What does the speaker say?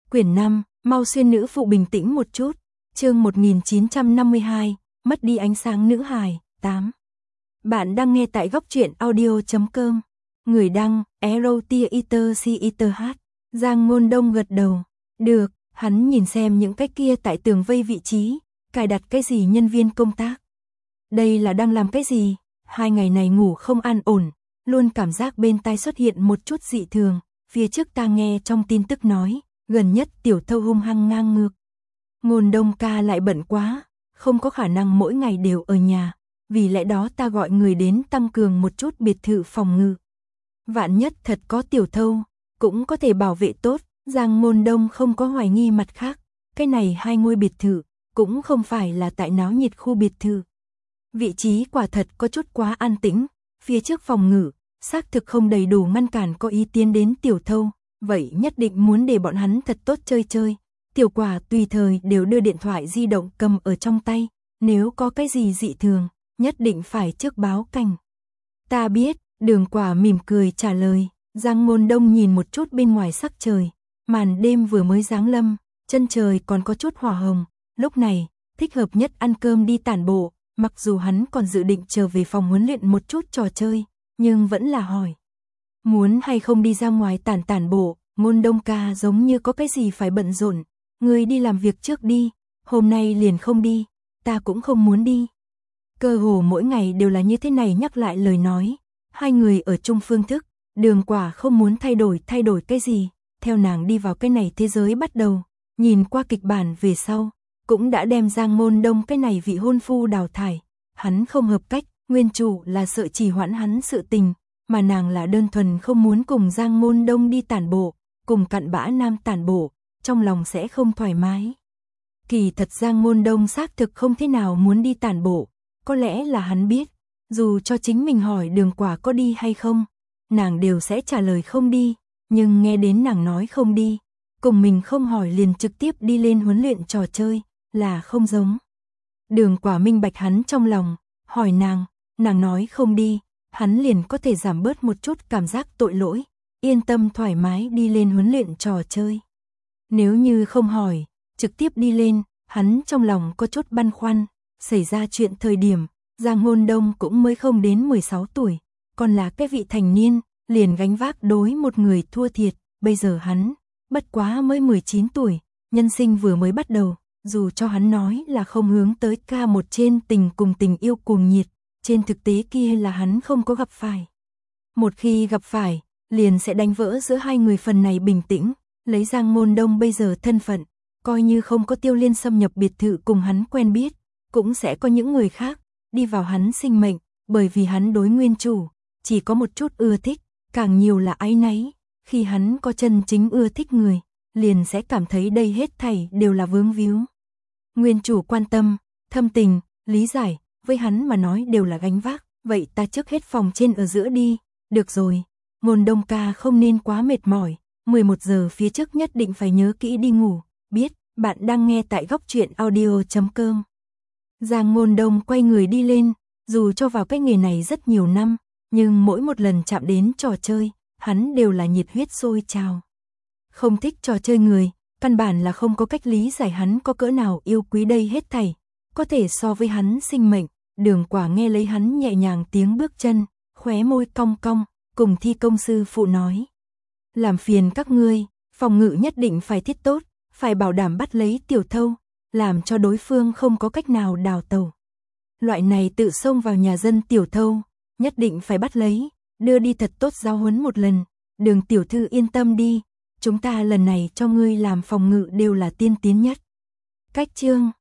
Quyển 5, mau xuyên nữ phụ bình tĩnh một chút. Chương 1952, mất đi ánh sáng nữ hài, 8. Bạn đang nghe tại góc truyện audio.com. Người đăng, EROTIERCITH. Giang Ngôn Đông gật đầu. Được, hắn nhìn xem những cái kia tại tường vây vị trí, cài đặt cái gì nhân viên công tác. Đây là đang làm cái gì? 2 ngày này ngủ không an ổn, luôn cảm giác bên tai xuất hiện một chút dị thường. Phía trước ta nghe trong tin tức nói, gần nhất tiểu thâu hung hăng ngang ngược. Ngôn Đông ca lại bận quá, không có khả năng mỗi ngày đều ở nhà, vì lẽ đó ta gọi người đến tăng cường một chút biệt thự phòng ngự. Vạn nhất thật có tiểu thâu, cũng có thể bảo vệ tốt. Giang Ngôn Đông không có hoài nghi mặt khác, cái này 2 ngôi biệt thự, cũng không phải là tại náo nhiệt khu biệt thự. Vị trí quả thật có chút quá an tĩnh, phía trước phòng ngự, xác thực không đầy đủ ngăn cản có ý tiến đến tiểu thâu, vậy nhất định muốn để bọn hắn thật tốt chơi chơi. Tiểu Quả tùy thời đều đưa điện thoại di động cầm ở trong tay, nếu có cái gì dị thường, nhất định phải trước báo cảnh. Ta biết, Đường Quả mỉm cười trả lời. Giang Ngôn Đông nhìn một chút bên ngoài sắc trời, màn đêm vừa mới giáng lâm, chân trời còn có chút hỏa hồng, lúc này, thích hợp nhất ăn cơm đi tản bộ, mặc dù hắn còn dự định trở về phòng huấn luyện một chút trò chơi, nhưng vẫn là hỏi. Muốn hay không đi ra ngoài tản bộ? Ngôn Đông ca giống như có cái gì phải bận rộn, người đi làm việc trước đi, hôm nay liền không đi, ta cũng không muốn đi. Cơ hồ mỗi ngày đều là như thế này nhắc lại lời nói, 2 người ở chung phương thức, Đường Quả không muốn thay đổi cái gì, theo nàng đi vào cái này thế giới bắt đầu, nhìn qua kịch bản về sau, cũng đã đem Giang Ngôn Đông cái này vị hôn phu đào thải, hắn không hợp cách, nguyên chủ là sợ trì hoãn hắn sự tình, mà nàng là đơn thuần không muốn cùng Giang Ngôn Đông đi tản bộ, cùng cặn bã nam tản bộ, trong lòng sẽ không thoải mái. Kỳ thật Giang Ngôn Đông xác thực không thế nào muốn đi tản bộ, có lẽ là hắn biết, dù cho chính mình hỏi Đường Quả có đi hay không, nàng đều sẽ trả lời không đi, nhưng nghe đến nàng nói không đi, cùng mình không hỏi liền trực tiếp đi lên huấn luyện trò chơi, là không giống. Đường Quả minh bạch hắn trong lòng, hỏi nàng nói không đi, hắn liền có thể giảm bớt một chút cảm giác tội lỗi, yên tâm thoải mái đi lên huấn luyện trò chơi. Nếu như không hỏi, trực tiếp đi lên, hắn trong lòng có chút băn khoăn, xảy ra chuyện thời điểm, Giang Ngôn Đông cũng mới không đến 16 tuổi, còn là cái vị thành niên, liền gánh vác đối một người thua thiệt, bây giờ hắn, bất quá mới 19 tuổi, nhân sinh vừa mới bắt đầu, dù cho hắn nói là không hướng tới K1 trên tình cùng tình yêu cuồng nhiệt, trên thực tế kia là hắn không có gặp phải. Một khi gặp phải, liền sẽ đánh vỡ giữa 2 người phần này bình tĩnh, lấy Giang Ngôn Đông bây giờ thân phận, coi như không có Tiêu Liên xâm nhập biệt thự cùng hắn quen biết, cũng sẽ có những người khác đi vào hắn sinh mệnh, bởi vì hắn đối nguyên chủ chỉ có một chút ưa thích, càng nhiều là áy náy, khi hắn có chân chính ưa thích người, liền sẽ cảm thấy đây hết thảy đều là vướng víu. Nguyên chủ quan tâm, thâm tình, lý giải, với hắn mà nói đều là gánh vác, vậy ta trước hết phòng trên ở giữa đi, được rồi, Ngôn Đông ca không nên quá mệt mỏi, 11 giờ phía trước nhất định phải nhớ kỹ đi ngủ, biết, bạn đang nghe tại góc truyện audio.com. Giang Ngôn Đông quay người đi lên, dù cho vào cái nghề này rất nhiều năm, nhưng mỗi một lần chạm đến trò chơi, hắn đều là nhiệt huyết sôi trào. Không thích trò chơi người, căn bản là không có cách lý giải hắn có cỡ nào yêu quý đây hết thảy, có thể so với hắn sinh mệnh. Đường Quả nghe lấy hắn nhẹ nhàng tiếng bước chân, khóe môi cong cong, cùng thi công sư phụ nói. Làm phiền các ngươi, phòng ngự nhất định phải thiết tốt, phải bảo đảm bắt lấy tiểu thâu, làm cho đối phương không có cách nào đào tẩu. Loại này tự xông vào nhà dân tiểu thâu, nhất định phải bắt lấy, đưa đi thật tốt giáo huấn một lần. Đường tiểu thư yên tâm đi, chúng ta lần này cho ngươi làm phòng ngự đều là tiên tiến nhất. Cách chương